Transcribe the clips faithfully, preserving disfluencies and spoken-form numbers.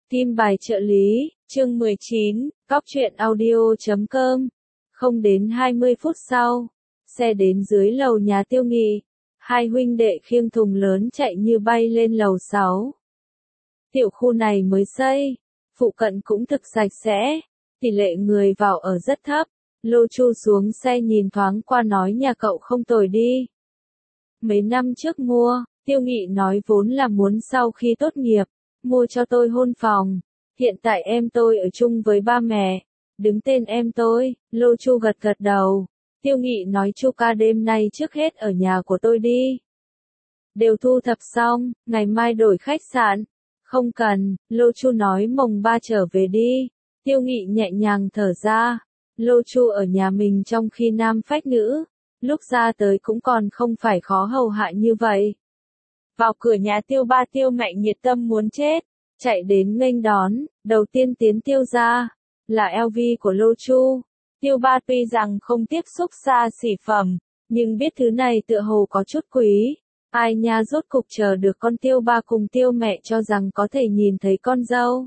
Kim bài trợ lý, chương mười chín, Góc truyện audio chấm com. Không đến hai mươi phút sau, xe đến dưới lầu nhà Tiêu Nghị. Hai huynh đệ khiêng thùng lớn chạy như bay lên lầu sáu. Tiểu khu này mới xây, phụ cận cũng thực sạch sẽ, tỷ lệ người vào ở rất thấp. Lô Chu xuống xe nhìn thoáng qua nói nhà cậu không tồi đi. Mấy năm trước mua, Tiêu Nghị nói vốn là muốn sau khi tốt nghiệp, mua cho tôi hôn phòng. Hiện tại em tôi ở chung với ba mẹ, đứng tên em tôi. Lô Chu gật gật đầu. Tiêu Nghị nói Chu ca đêm nay trước hết ở nhà của tôi đi. Đều thu thập xong, ngày mai đổi khách sạn. Không cần, Lô Chu nói mồng ba trở về đi. Tiêu Nghị nhẹ nhàng thở ra. Lô Chu ở nhà mình trong khi nam phách nữ, lúc ra tới cũng còn không phải khó hầu hạ như vậy. Vào cửa nhà Tiêu ba Tiêu mẹ nhiệt tâm muốn chết, chạy đến nghênh đón, đầu tiên tiến Tiêu ra, là lờ vê của Lô Chu. Tiêu ba tuy rằng không tiếp xúc xa xỉ phẩm, nhưng biết thứ này tựa hồ có chút quý. Ai nha rốt cục chờ được con Tiêu ba cùng Tiêu mẹ cho rằng có thể nhìn thấy con dâu.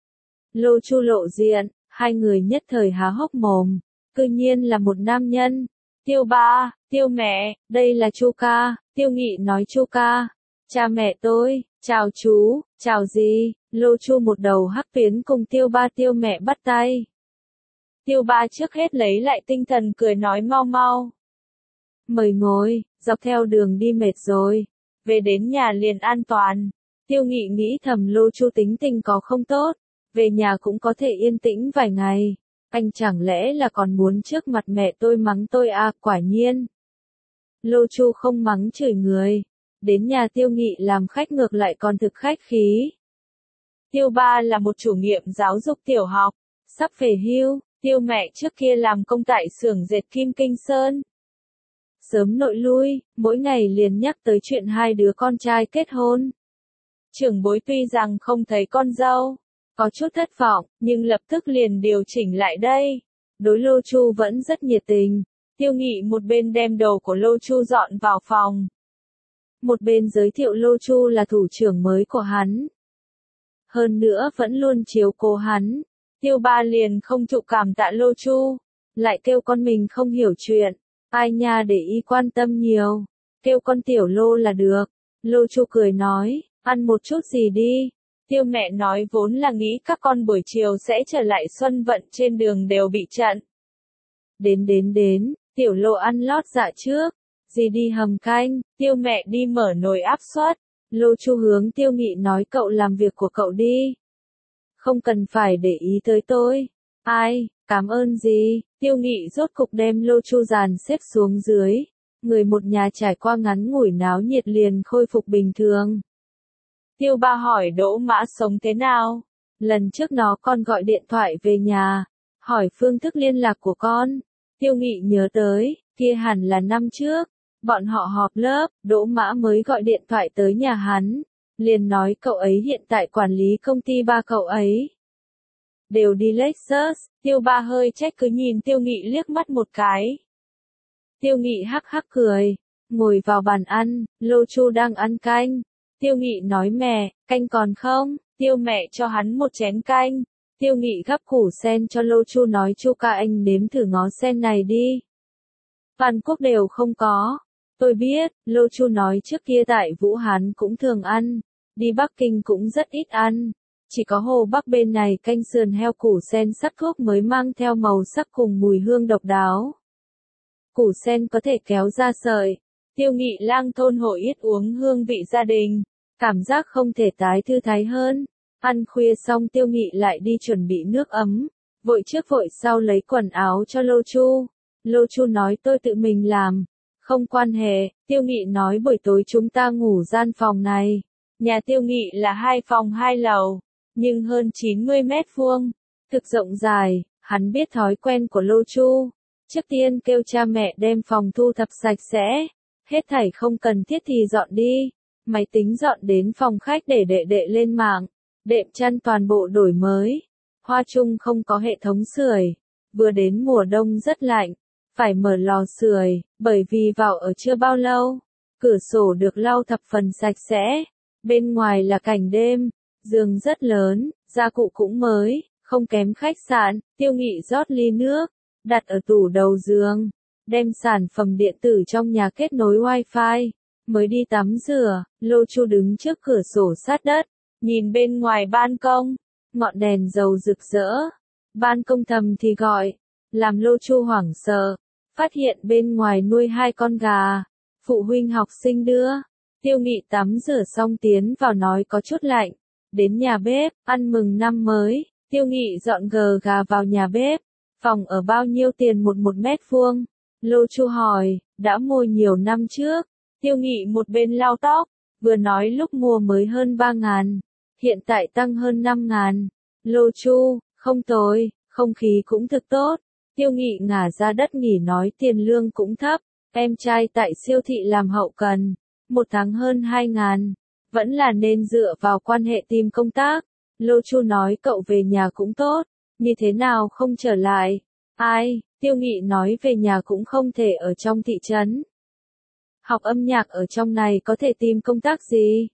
Lô Chu lộ diện, hai người nhất thời há hốc mồm, cư nhiên là một nam nhân. Tiêu ba, Tiêu mẹ, đây là Chu ca. Tiêu Nghị nói Chu ca, cha mẹ tôi, chào chú, chào gì. Lô Chu một đầu hắc phiến cùng Tiêu ba Tiêu mẹ bắt tay. Tiêu ba trước hết lấy lại tinh thần cười nói mau mau. Mời ngồi, dọc theo đường đi mệt rồi, về đến nhà liền an toàn. Tiêu Nghị nghĩ thầm Lô Chu tính tình có không tốt, về nhà cũng có thể yên tĩnh vài ngày. Anh chẳng lẽ là còn muốn trước mặt mẹ tôi mắng tôi à, quả nhiên. Lô Chu không mắng chửi người, đến nhà Tiêu Nghị làm khách ngược lại còn thực khách khí. Tiêu ba là một chủ nhiệm giáo dục tiểu học, sắp về hưu. Tiêu mẹ trước kia làm công tại xưởng dệt Kim Kinh Sơn. Sớm nội lui, mỗi ngày liền nhắc tới chuyện hai đứa con trai kết hôn. Trưởng bối tuy rằng không thấy con dâu, có chút thất vọng, nhưng lập tức liền điều chỉnh lại đây. Đối Lô Chu vẫn rất nhiệt tình. Tiêu Nghị một bên đem đồ của Lô Chu dọn vào phòng, một bên giới thiệu Lô Chu là thủ trưởng mới của hắn. Hơn nữa vẫn luôn chiếu cố hắn. Tiêu ba liền không thụ cảm tạ Lô Chu, lại kêu con mình không hiểu chuyện. Ai nha để ý quan tâm nhiều, kêu con tiểu Lô là được. Lô Chu cười nói, ăn một chút gì đi. Tiêu mẹ nói vốn là nghĩ các con buổi chiều sẽ trở lại Xuân Vận trên đường đều bị chặn. Đến đến đến, tiểu Lô ăn lót dạ trước, gì đi hầm canh. Tiêu mẹ đi mở nồi áp suất. Lô Chu hướng Tiêu Nghị nói cậu làm việc của cậu đi, không cần phải để ý tới tôi. Ai, cảm ơn gì. Tiêu Nghị rốt cục đem Lô Chu dàn xếp xuống dưới. Người một nhà trải qua ngắn ngủi náo nhiệt liền khôi phục bình thường. Tiêu ba hỏi Đỗ Mã sống thế nào. Lần trước nó con gọi điện thoại về nhà, hỏi phương thức liên lạc của con. Tiêu Nghị nhớ tới, kia hẳn là năm trước, bọn họ họp lớp, Đỗ Mã mới gọi điện thoại tới nhà hắn. Liền nói cậu ấy hiện tại quản lý công ty ba cậu ấy. Đều đi Lexus. Tiêu ba hơi trách cứ nhìn Tiêu Nghị liếc mắt một cái. Tiêu Nghị hắc hắc cười, ngồi vào bàn ăn. Lô Chu đang ăn canh. Tiêu Nghị nói mẹ, canh còn không? Tiêu mẹ cho hắn một chén canh. Tiêu Nghị gắp củ sen cho Lô Chu nói Chu ca anh nếm thử ngó sen này đi. Toàn quốc đều không có. Tôi biết, Lô Chu nói trước kia tại Vũ Hán cũng thường ăn, đi Bắc Kinh cũng rất ít ăn. Chỉ có Hồ Bắc bên này canh sườn heo củ sen sắc thuốc mới mang theo màu sắc cùng mùi hương độc đáo. Củ sen có thể kéo ra sợi. Tiêu Nghị lang thôn hội ít uống hương vị gia đình, cảm giác không thể tái thư thái hơn. Ăn khuya xong Tiêu Nghị lại đi chuẩn bị nước ấm, vội trước vội sau lấy quần áo cho Lô Chu. Lô Chu nói tôi tự mình làm. Không quan hệ. Tiêu Nghị nói buổi tối chúng ta ngủ gian phòng này. Nhà Tiêu Nghị là hai phòng hai lầu, nhưng hơn chín mươi mét vuông, thực rộng dài. Hắn biết thói quen của Lô Chu. Trước tiên kêu cha mẹ đem phòng thu thập sạch sẽ, hết thảy không cần thiết thì dọn đi. Máy tính dọn đến phòng khách để đệ đệ lên mạng, đệm chăn toàn bộ đổi mới. Hoa chung không có hệ thống sưởi, vừa đến mùa đông rất lạnh, phải mở lò sưởi, bởi vì vào ở chưa bao lâu. Cửa sổ được lau thập phần sạch sẽ, bên ngoài là cảnh đêm, giường rất lớn, gia cụ cũng mới, không kém khách sạn. Tiêu Nghị rót ly nước, đặt ở tủ đầu giường, đem sản phẩm điện tử trong nhà kết nối wifi, mới đi tắm rửa. Lô Chu đứng trước cửa sổ sát đất, nhìn bên ngoài ban công, ngọn đèn dầu rực rỡ. Ban công thầm thì gọi, làm Lô Chu hoảng sợ, phát hiện bên ngoài nuôi hai con gà, phụ huynh học sinh đưa. Tiêu Nghị tắm rửa xong tiến vào nói có chút lạnh, đến nhà bếp, ăn mừng năm mới. Tiêu Nghị dọn gờ gà vào nhà bếp, phòng ở bao nhiêu tiền một một mét vuông? Lô Chu hỏi, đã mua nhiều năm trước. Tiêu Nghị một bên lau tóc, vừa nói lúc mua mới hơn ba ngàn, hiện tại tăng hơn năm ngàn. Lô Chu, không tồi, không khí cũng thực tốt. Tiêu Nghị ngả ra đất nghỉ nói tiền lương cũng thấp, em trai tại siêu thị làm hậu cần, một tháng hơn hai ngàn, vẫn là nên dựa vào quan hệ tìm công tác. Lô Chu nói cậu về nhà cũng tốt, như thế nào không trở lại? Ai? Tiêu Nghị nói về nhà cũng không thể ở trong thị trấn. Học âm nhạc ở trong này có thể tìm công tác gì?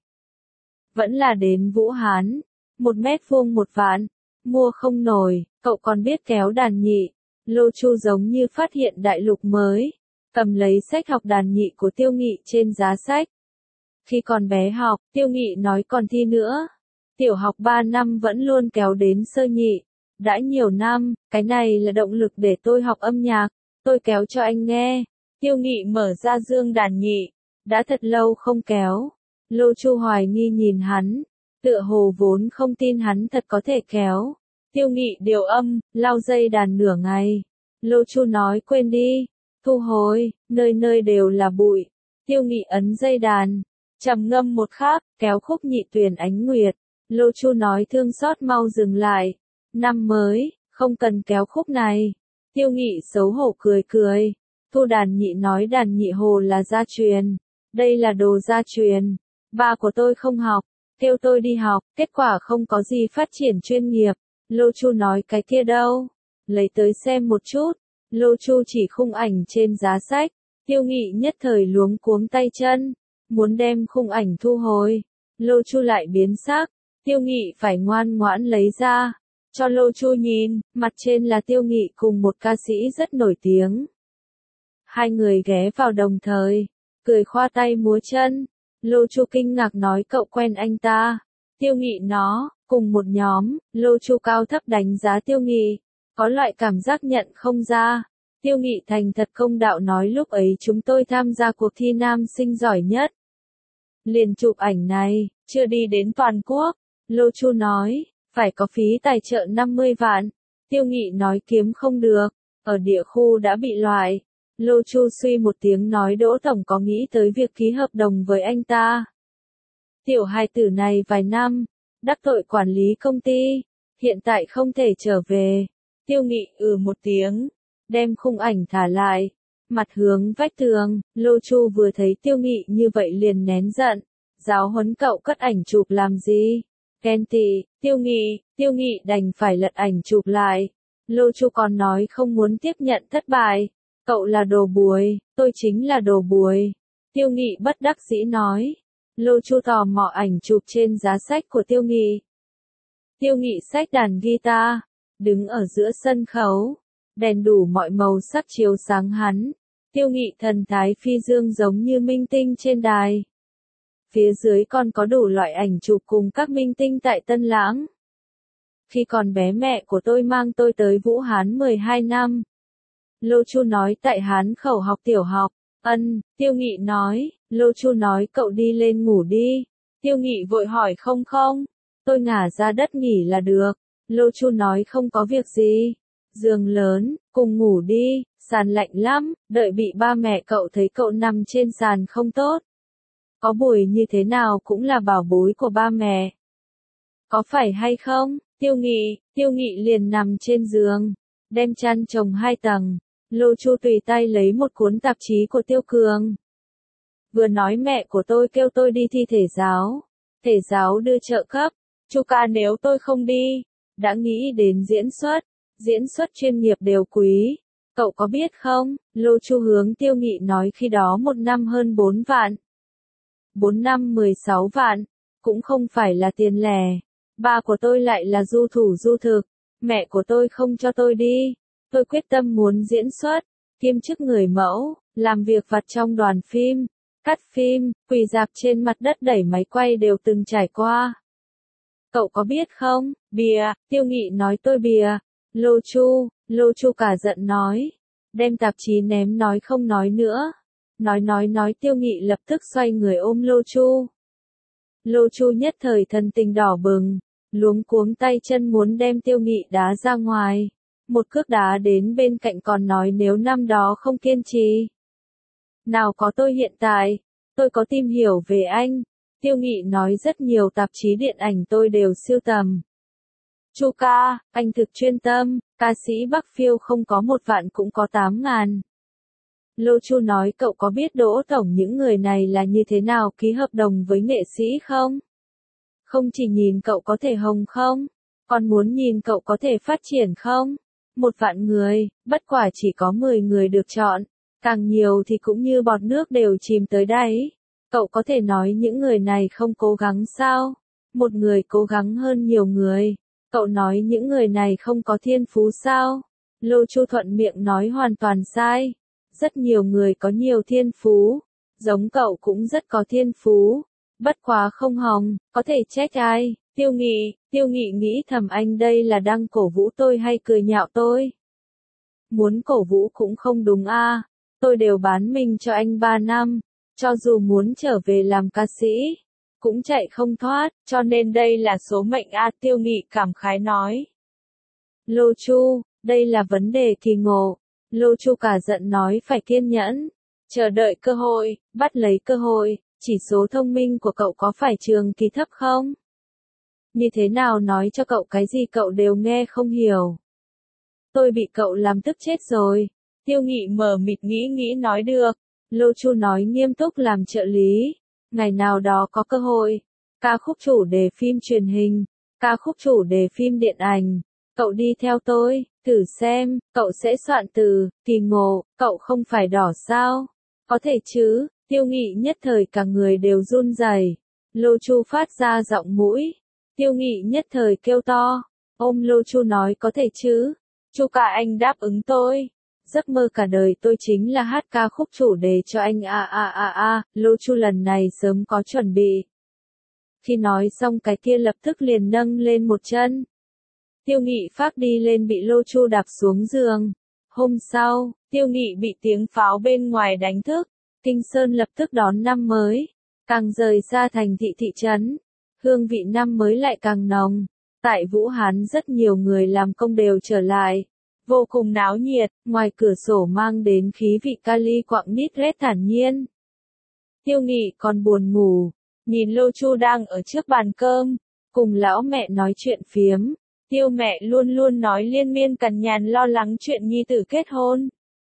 Vẫn là đến Vũ Hán, một mét vuông một vạn, mua không nổi, cậu còn biết kéo đàn nhị. Lô Chu giống như phát hiện đại lục mới, cầm lấy sách học đàn nhị của Tiêu Nghị trên giá sách. Khi còn bé học, Tiêu Nghị nói còn thi nữa. Tiểu học ba năm vẫn luôn kéo đến sơ nhị. Đã nhiều năm, cái này là động lực để tôi học âm nhạc, tôi kéo cho anh nghe. Tiêu Nghị mở ra dương đàn nhị, đã thật lâu không kéo. Lô Chu hoài nghi nhìn hắn, tựa hồ vốn không tin hắn thật có thể kéo. Tiêu Nghị điều âm, lau dây đàn nửa ngày. Lô Chu nói quên đi, thu hồi, nơi nơi đều là bụi. Tiêu Nghị ấn dây đàn, trầm ngâm một khắc, kéo khúc Nhị Tuyền Ánh Nguyệt. Lô Chu nói thương xót mau dừng lại. Năm mới, không cần kéo khúc này. Tiêu Nghị xấu hổ cười cười. Thu đàn nhị nói đàn nhị hồ là gia truyền. Đây là đồ gia truyền. Ba của tôi không học, kêu tôi đi học, kết quả không có gì phát triển chuyên nghiệp. Lô Chu nói cái kia đâu? Lấy tới xem một chút. Lô Chu chỉ khung ảnh trên giá sách. Tiêu Nghị nhất thời luống cuống tay chân, muốn đem khung ảnh thu hồi. Lô Chu lại biến sắc. Tiêu Nghị phải ngoan ngoãn lấy ra, cho Lô Chu nhìn, mặt trên là Tiêu Nghị cùng một ca sĩ rất nổi tiếng. Hai người ghé vào đồng thời, cười khoa tay múa chân. Lô Chu kinh ngạc nói cậu quen anh ta. Tiêu Nghị nó, cùng một nhóm. Lô Chu cao thấp đánh giá Tiêu Nghị, có loại cảm giác nhận không ra. Tiêu Nghị thành thật công đạo nói lúc ấy chúng tôi tham gia cuộc thi nam sinh giỏi nhất. Liền chụp ảnh này, chưa đi đến toàn quốc. Lô Chu nói, phải có phí tài trợ năm mươi vạn. Tiêu Nghị nói kiếm không được, ở địa khu đã bị loại. Lô Chu suy một tiếng nói Đỗ Tổng có nghĩ tới việc ký hợp đồng với anh ta. Tiểu hài tử này vài năm, đắc tội quản lý công ty, hiện tại không thể trở về. Tiêu Nghị ừ một tiếng, đem khung ảnh thả lại, mặt hướng vách tường. Lô Chu vừa thấy Tiêu Nghị như vậy liền nén giận, giáo huấn cậu cất ảnh chụp làm gì? Ghen tị. Tiêu Nghị, Tiêu Nghị đành phải lật ảnh chụp lại. Lô Chu còn nói không muốn tiếp nhận thất bại. Cậu là đồ buổi, tôi chính là đồ buổi. Tiêu Nghị bất đắc dĩ nói. Lô Chu tò mò ảnh chụp trên giá sách của Tiêu Nghị. Tiêu Nghị xách đàn guitar, đứng ở giữa sân khấu, đèn đủ mọi màu sắc chiếu sáng hắn. Tiêu Nghị thần thái phi dương giống như minh tinh trên đài. Phía dưới còn có đủ loại ảnh chụp cùng các minh tinh tại Tân Lãng. Khi còn bé mẹ của tôi mang tôi tới Vũ Hán mười hai năm. Lô Chu nói tại Hán khẩu học tiểu học. Ân, Tiêu Nghị nói. Lô Chu nói cậu đi lên ngủ đi. Tiêu Nghị vội hỏi không không, tôi ngả ra đất nghỉ là được. Lô Chu nói không có việc gì. Giường lớn, cùng ngủ đi, sàn lạnh lắm, đợi bị ba mẹ cậu thấy cậu nằm trên sàn không tốt. Có bùi như thế nào cũng là bảo bối của ba mẹ. Có phải hay không? Tiêu Nghị, Tiêu Nghị liền nằm trên giường, đem chăn chồng hai tầng. Lô Chu tùy tay lấy một cuốn tạp chí của Tiêu Cường. Vừa nói mẹ của tôi kêu tôi đi thi thể giáo. Thể giáo đưa trợ cấp. Chu ca nếu tôi không đi, đã nghĩ đến diễn xuất. Diễn xuất chuyên nghiệp đều quý. Cậu có biết không? Lô Chu hướng Tiêu Nghị nói khi đó một năm hơn bốn vạn. Bốn năm mười sáu vạn. Cũng không phải là tiền lẻ. Ba của tôi lại là du thủ du thực, mẹ của tôi không cho tôi đi. Tôi quyết tâm muốn diễn xuất, kiêm chức người mẫu, làm việc vặt trong đoàn phim, cắt phim, quỳ rạp trên mặt đất đẩy máy quay đều từng trải qua. Cậu có biết không, bìa, Tiêu Nghị nói tôi bìa. Lô Chu, Lô Chu cả giận nói. Đem tạp chí ném nói không nói nữa. Nói nói nói Tiêu Nghị lập tức xoay người ôm Lô Chu. Lô Chu nhất thời thần tình đỏ bừng, luống cuống tay chân muốn đem Tiêu Nghị đá ra ngoài. Một cước đá đến bên cạnh còn nói nếu năm đó không kiên trì. Nào có tôi hiện tại, tôi có tìm hiểu về anh. Tiêu Nghị nói rất nhiều tạp chí điện ảnh tôi đều sưu tầm. Chu ca, anh thực chuyên tâm, ca sĩ Bắc Phiêu không có một vạn cũng có tám ngàn. Lô Chu nói cậu có biết Đỗ Tổng những người này là như thế nào ký hợp đồng với nghệ sĩ không? Không chỉ nhìn cậu có thể hồng không, còn muốn nhìn cậu có thể phát triển không? Một vạn người, bất quả chỉ có mười người được chọn, càng nhiều thì cũng như bọt nước đều chìm tới đáy. Cậu có thể nói những người này không cố gắng sao? Một người cố gắng hơn nhiều người. Cậu nói những người này không có thiên phú sao? Lô Chu thuận miệng nói hoàn toàn sai. Rất nhiều người có nhiều thiên phú. Giống cậu cũng rất có thiên phú. Bất quá không hồng, có thể trách ai? Tiêu Nghị, Tiêu Nghị nghĩ thầm anh đây là đang cổ vũ tôi hay cười nhạo tôi? Muốn cổ vũ cũng không đúng a. À. Tôi đều bán mình cho anh ba năm. Cho dù muốn trở về làm ca sĩ, cũng chạy không thoát, cho nên đây là số mệnh a. Tiêu Nghị cảm khái nói. Lô Chu, đây là vấn đề kỳ ngộ. Lô Chu cả giận nói phải kiên nhẫn, chờ đợi cơ hội, bắt lấy cơ hội. Chỉ số thông minh của cậu có phải trường kỳ thấp không? Như thế nào nói cho cậu cái gì cậu đều nghe không hiểu. Tôi bị cậu làm tức chết rồi. Tiêu Nghị mờ mịt nghĩ nghĩ nói được. Lô Chu nói nghiêm túc làm trợ lý. Ngày nào đó có cơ hội. Ca khúc chủ đề phim truyền hình. Ca khúc chủ đề phim điện ảnh. Cậu đi theo tôi, thử xem, cậu sẽ soạn từ, kỳ ngộ, cậu không phải đỏ sao? Có thể chứ, Tiêu Nghị nhất thời cả người đều run rẩy. Lô Chu phát ra giọng mũi. Tiêu Nghị nhất thời kêu to. Ôm Lô Chu nói có thể chứ. Chu cả anh đáp ứng tôi. Giấc mơ cả đời tôi chính là hát ca khúc chủ đề cho anh a a a a. Lô Chu lần này sớm có chuẩn bị. Khi nói xong cái kia lập tức liền nâng lên một chân. Tiêu Nghị phát đi lên bị Lô Chu đạp xuống giường. Hôm sau, Tiêu Nghị bị tiếng pháo bên ngoài đánh thức. Kinh Sơn lập tức đón năm mới. Càng rời xa thành thị thị trấn, hương vị năm mới lại càng nồng. Tại Vũ Hán rất nhiều người làm công đều trở lại. Vô cùng náo nhiệt, ngoài cửa sổ mang đến khí vị kali quặng nít rét thản nhiên. Tiêu Nghị còn buồn ngủ, nhìn Lô Chu đang ở trước bàn cơm, cùng lão mẹ nói chuyện phiếm. Tiêu mẹ luôn luôn nói liên miên cằn nhằn lo lắng chuyện nhi tử kết hôn.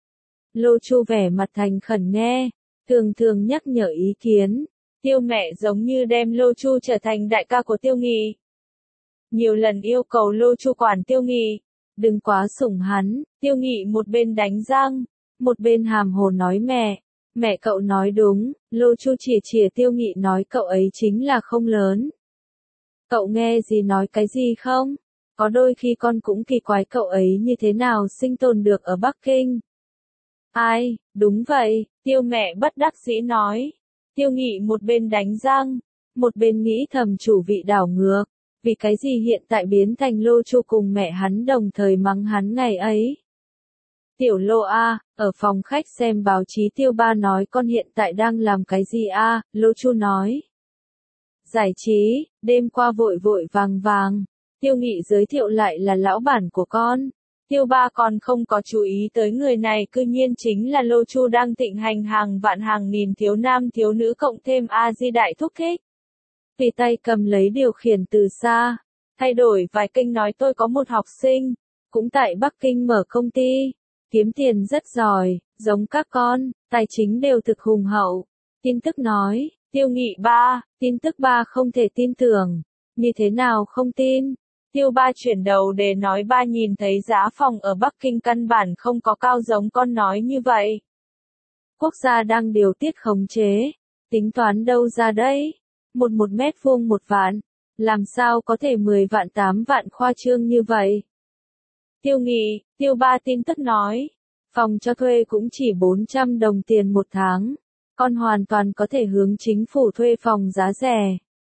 Lô Chu vẻ mặt thành khẩn nghe, thường thường nhắc nhở ý kiến. Tiêu mẹ giống như đem Lô Chu trở thành đại ca của Tiêu Nghị. Nhiều lần yêu cầu Lô Chu quản Tiêu Nghị, đừng quá sủng hắn. Tiêu Nghị một bên đánh răng, một bên hàm hồ nói mẹ, mẹ cậu nói đúng. Lô Chu chìa chìa Tiêu Nghị nói cậu ấy chính là không lớn. Cậu nghe gì nói cái gì không? Có đôi khi con cũng kỳ quái cậu ấy như thế nào sinh tồn được ở Bắc Kinh. Ai, đúng vậy, Tiêu mẹ bất đắc dĩ nói. Tiêu Nghị một bên đánh răng, một bên nghĩ thầm chủ vị đảo ngược. Vì cái gì hiện tại biến thành Lô Chu cùng mẹ hắn đồng thời mắng hắn ngày ấy. Tiểu Lô a, ở phòng khách xem báo chí Tiêu ba nói con hiện tại đang làm cái gì a? Lô Chu nói. Giải trí, đêm qua vội vội vàng vàng. Tiêu Nghị giới thiệu lại là lão bản của con. Tiêu ba còn không có chú ý tới người này cư nhiên chính là Lô Chu đang thịnh hành hàng vạn hàng nghìn thiếu nam thiếu nữ cộng thêm A Di Đại thúc thích. Vì tay cầm lấy điều khiển từ xa, thay đổi vài kênh nói tôi có một học sinh, cũng tại Bắc Kinh mở công ty, kiếm tiền rất giỏi, giống các con, tài chính đều thực hùng hậu. Tin tức nói, Tiêu Nghị ba, tin tức ba không thể tin tưởng, như thế nào không tin? Tiêu ba chuyển đầu để nói ba nhìn thấy giá phòng ở Bắc Kinh căn bản không có cao giống con nói như vậy. Quốc gia đang điều tiết khống chế, tính toán đâu ra đấy? Một một mét vuông một vạn, Làm sao có thể mười vạn tám vạn khoa trương như vậy? Tiêu Nghị, Tiêu Ba tin tức nói, phòng cho thuê cũng chỉ bốn trăm đồng tiền một tháng, con hoàn toàn có thể hướng chính phủ thuê phòng giá rẻ.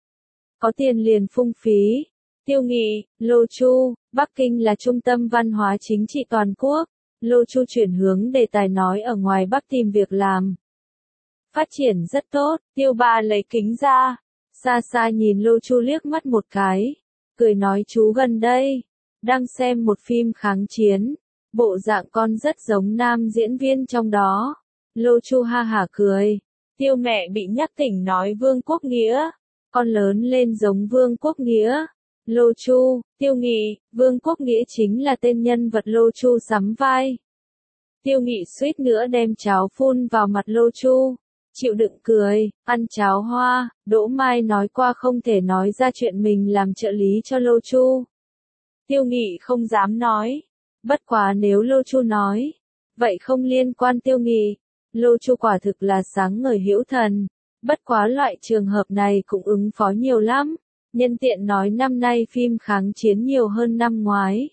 Có tiền liền phung phí. Tiêu Nghị, Lô Chu, Bắc Kinh là trung tâm văn hóa chính trị toàn quốc. Lô Chu chuyển hướng đề tài nói ở ngoài Bắc tìm việc làm. Phát triển rất tốt, Tiêu Ba lấy kính ra, xa xa nhìn Lô Chu liếc mắt một cái, cười nói chú gần đây, đang xem một phim kháng chiến, bộ dạng con rất giống nam diễn viên trong đó. Lô Chu ha hả cười, Tiêu mẹ bị nhắc tỉnh nói Vương Quốc Nghĩa, con lớn lên giống Vương Quốc Nghĩa. Lô Chu, Tiêu Nghị, Vương Quốc Nghĩa chính là tên nhân vật Lô Chu sắm vai. Tiêu Nghị suýt nữa đem cháo phun vào mặt Lô Chu, chịu đựng cười, ăn cháo hoa. Đỗ Mai nói qua không thể nói ra chuyện mình làm trợ lý cho Lô Chu. Tiêu Nghị không dám nói, bất quá nếu Lô Chu nói, vậy không liên quan Tiêu Nghị. Lô Chu quả thực là sáng ngời hữu thần, bất quá loại trường hợp này cũng ứng phó nhiều lắm. Nhân tiện nói năm nay phim kháng chiến nhiều hơn năm ngoái.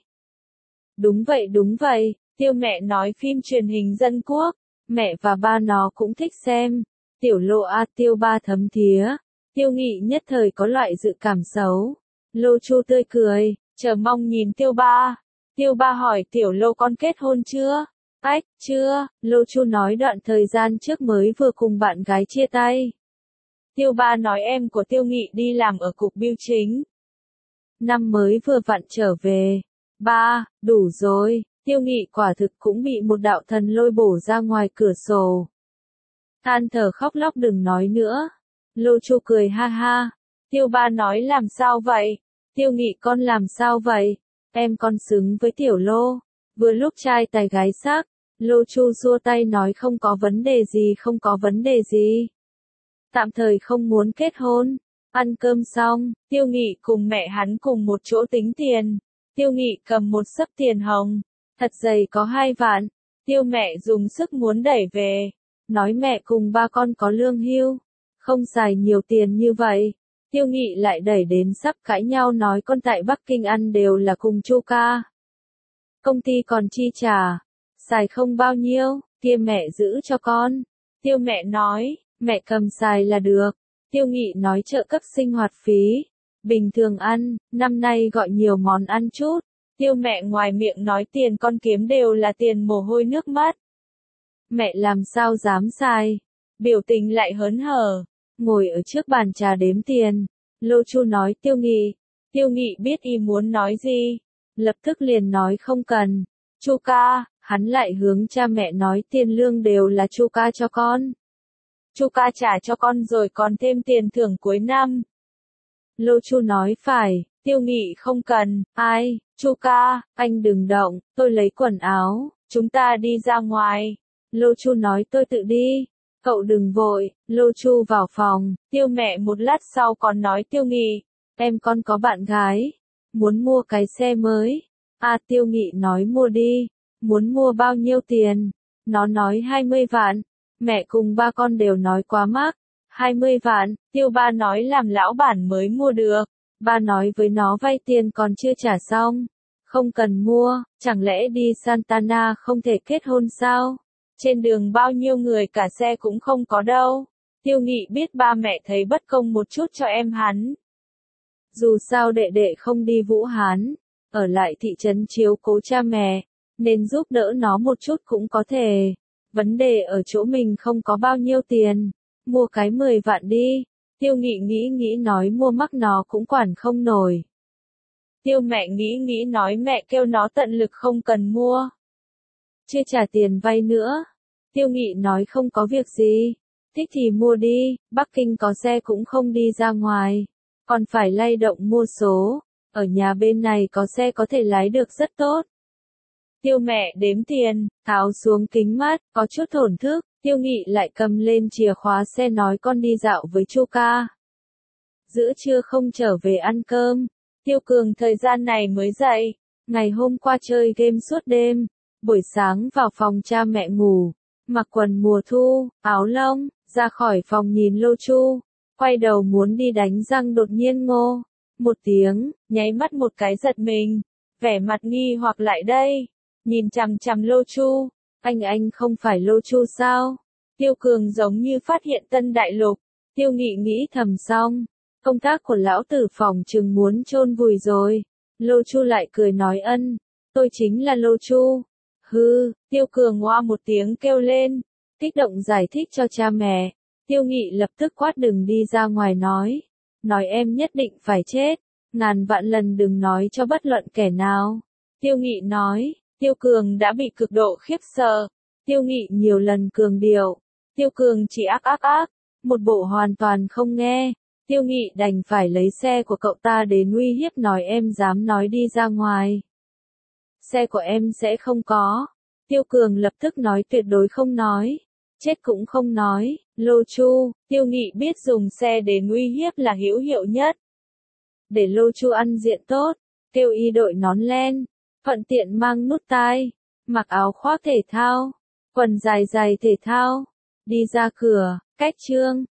Đúng vậy đúng vậy, Tiêu mẹ nói phim truyền hình dân quốc, mẹ và ba nó cũng thích xem. Tiểu Lô a Tiêu Ba thấm thía, Tiêu Nghị nhất thời có loại dự cảm xấu. Lô Chu tươi cười, chờ mong nhìn Tiêu Ba. Tiêu Ba hỏi Tiểu Lô con kết hôn chưa? Ách, chưa, Lô Chu nói đoạn thời gian trước mới vừa cùng bạn gái chia tay. Tiêu Ba nói em của Tiêu Nghị đi làm ở cục bưu chính. Năm mới vừa vặn trở về. Ba, đủ rồi, Tiêu Nghị quả thực cũng bị một đạo thần lôi bổ ra ngoài cửa sổ. Than thở khóc lóc đừng nói nữa. Lô Chu cười ha ha. Tiêu Ba nói làm sao vậy? Tiêu Nghị con làm sao vậy? Em con xứng với Tiểu Lô. Vừa lúc trai tài gái sắc. Lô Chu xua tay nói không có vấn đề gì không có vấn đề gì. Tạm thời không muốn kết hôn. Ăn cơm xong, Tiêu Nghị cùng mẹ hắn cùng một chỗ tính tiền. Tiêu Nghị cầm một xấp tiền hồng, thật dày có hai vạn. Tiêu mẹ dùng sức muốn đẩy về, nói mẹ cùng ba con có lương hưu, không xài nhiều tiền như vậy. Tiêu Nghị lại đẩy đến sắp cãi nhau nói con tại Bắc Kinh ăn đều là cùng Chu ca. Công ty còn chi trả, xài không bao nhiêu, kia mẹ giữ cho con. Tiêu mẹ nói, mẹ cầm xài là được. Tiêu Nghị nói trợ cấp sinh hoạt phí. Bình thường ăn, năm nay gọi nhiều món ăn chút. Tiêu mẹ ngoài miệng nói tiền con kiếm đều là tiền mồ hôi nước mắt. Mẹ làm sao dám xài. Biểu tình lại hớn hở. Ngồi ở trước bàn trà đếm tiền. Lô Chu nói Tiêu Nghị. Tiêu Nghị biết y muốn nói gì. Lập tức liền nói không cần. Chu ca, hắn lại hướng cha mẹ nói tiền lương đều là Chu ca cho con. Chu ca trả cho con rồi còn thêm tiền thưởng cuối năm. Lô Chu nói phải, Tiêu Nghị không cần, ai, Chu ca, anh đừng động, tôi lấy quần áo, chúng ta đi ra ngoài. Lô Chu nói tôi tự đi, cậu đừng vội. Lô Chu vào phòng, Tiêu mẹ một lát sau còn nói Tiêu Nghị, em con có bạn gái, muốn mua cái xe mới. À Tiêu Nghị nói mua đi, muốn mua bao nhiêu tiền? Nó nói hai mươi vạn. Mẹ cùng ba con đều nói quá mắc. hai mươi vạn, Tiêu Ba nói làm lão bản mới mua được. Ba nói với nó vay tiền còn chưa trả xong. Không cần mua, chẳng lẽ đi Santana không thể kết hôn sao? Trên đường bao nhiêu người cả xe cũng không có đâu. Tiêu Nghị biết ba mẹ thấy bất công một chút cho em hắn. Dù sao đệ đệ không đi Vũ Hán, ở lại thị trấn chiếu cố cha mẹ, nên giúp đỡ nó một chút cũng có thể. Vấn đề ở chỗ mình không có bao nhiêu tiền. Mua cái mười vạn đi. Tiêu Nghị nghĩ nghĩ nói mua mắc nó cũng quản không nổi. Tiêu mẹ nghĩ nghĩ nói mẹ kêu nó tận lực không cần mua. Chưa trả tiền vay nữa. Tiêu Nghị nói không có việc gì. Thích thì mua đi, Bắc Kinh có xe cũng không đi ra ngoài. Còn phải lay động mua số. Ở nhà bên này có xe có thể lái được rất tốt. Tiêu mẹ đếm tiền, tháo xuống kính mắt, có chút thổn thức. Tiêu Nghị lại cầm lên chìa khóa xe nói con đi dạo với Chu ca. Giữa trưa không trở về ăn cơm. Tiêu Cường thời gian này mới dậy. Ngày hôm qua chơi game suốt đêm. Buổi sáng vào phòng cha mẹ ngủ. Mặc quần mùa thu, áo lông, ra khỏi phòng nhìn Lô Chu. Quay đầu muốn đi đánh răng đột nhiên Ngô một tiếng, nháy mắt một cái giật mình, vẻ mặt nghi hoặc lại đây, nhìn chằm chằm Lô Chu, anh anh không phải Lô Chu sao? Tiêu Cường giống như phát hiện tân đại lục, Tiêu Nghị nghĩ thầm xong, công tác của lão tử phòng chừng muốn chôn vùi rồi. Lô Chu lại cười nói ân, tôi chính là Lô Chu. Hừ, Tiêu Cường oa một tiếng kêu lên, kích động giải thích cho cha mẹ. Tiêu Nghị lập tức quát đừng đi ra ngoài nói, nói em nhất định phải chết, ngàn vạn lần đừng nói cho bất luận kẻ nào. Tiêu Nghị nói, Tiêu Cường đã bị cực độ khiếp sợ. Tiêu Nghị nhiều lần cường điệu, Tiêu Cường chỉ ác ác ác, một bộ hoàn toàn không nghe. Tiêu Nghị đành phải lấy xe của cậu ta đến uy hiếp nói em dám nói đi ra ngoài, xe của em sẽ không có. Tiêu Cường lập tức nói tuyệt đối không nói, chết cũng không nói. Lô Chu, Tiêu Nghị biết dùng xe đến uy hiếp là hữu hiệu nhất. Để Lô Chu ăn diện tốt, kêu y đội nón len, thuận tiện mang nút tai, mặc áo khoác thể thao, quần dài dài thể thao, đi ra cửa, cách chương.